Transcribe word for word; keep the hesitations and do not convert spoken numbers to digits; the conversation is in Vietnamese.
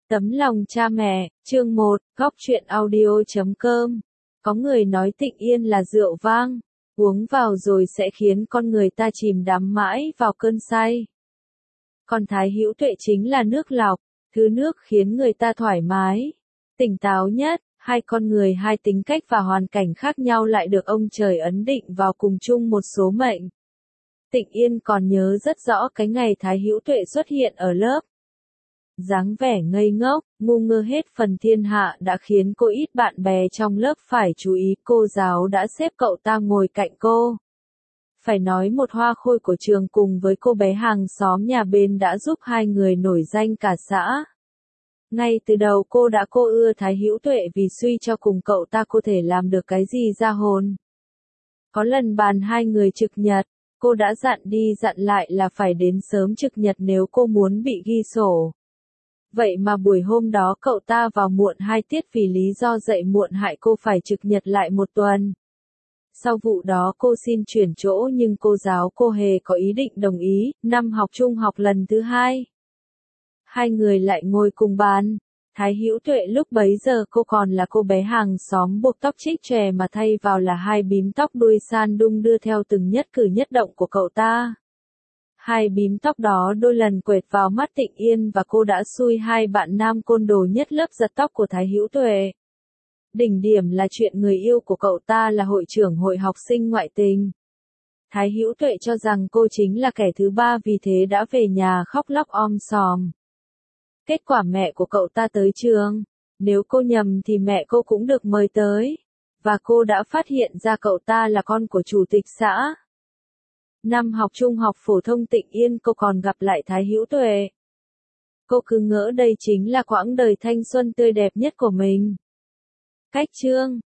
Tấm lòng cha mẹ, chương một, góc truyện audio chấm com. Có người nói Tịnh Yên là rượu vang, uống vào rồi sẽ khiến con người ta chìm đắm mãi vào cơn say. Còn Thái Hữu Tuệ chính là nước lọc, thứ nước khiến người ta thoải mái, tỉnh táo nhất. Hai con người hai tính cách và hoàn cảnh khác nhau lại được ông trời ấn định vào cùng chung một số mệnh. Tịnh Yên còn nhớ rất rõ cái ngày Thái Hữu Tuệ xuất hiện ở lớp. Dáng vẻ ngây ngốc, ngu ngơ hết phần thiên hạ đã khiến cô ít bạn bè trong lớp phải chú ý. Cô giáo đã xếp cậu ta ngồi cạnh cô. Phải nói một hoa khôi của trường cùng với cô bé hàng xóm nhà bên đã giúp hai người nổi danh cả xã. Ngay từ đầu cô đã cô ưa Thái Hữu Tuệ vì suy cho cùng cậu ta có thể làm được cái gì ra hồn. Có lần bàn hai người trực nhật, cô đã dặn đi dặn lại là phải đến sớm trực nhật nếu cô muốn bị ghi sổ. Vậy mà buổi hôm đó cậu ta vào muộn hai tiết vì lý do dậy muộn hại cô phải trực nhật lại một tuần. Sau vụ đó cô xin chuyển chỗ nhưng cô giáo cô hề có ý định đồng ý. Năm học trung học lần thứ hai, hai người lại ngồi cùng bàn. Thái Hữu Tuệ lúc bấy giờ cô còn là cô bé hàng xóm buộc tóc trích chòe mà thay vào là hai bím tóc đuôi san đung đưa theo từng nhất cử nhất động của cậu ta. Hai bím tóc đó đôi lần quệt vào mắt Tịnh Yên và cô đã xui hai bạn nam côn đồ nhất lớp giật tóc của Thái Hữu Tuệ. Đỉnh điểm là chuyện người yêu của cậu ta là hội trưởng hội học sinh ngoại tình. Thái Hữu Tuệ cho rằng cô chính là kẻ thứ ba vì thế đã về nhà khóc lóc om sòm. Kết quả mẹ của cậu ta tới trường, nếu cô nhầm thì mẹ cô cũng được mời tới, và cô đã phát hiện ra cậu ta là con của chủ tịch xã. Năm học trung học phổ thông Tịnh Yên cô còn gặp lại Thái Hữu Tuệ. Cô cứ ngỡ đây chính là quãng đời thanh xuân tươi đẹp nhất của mình. Cách chương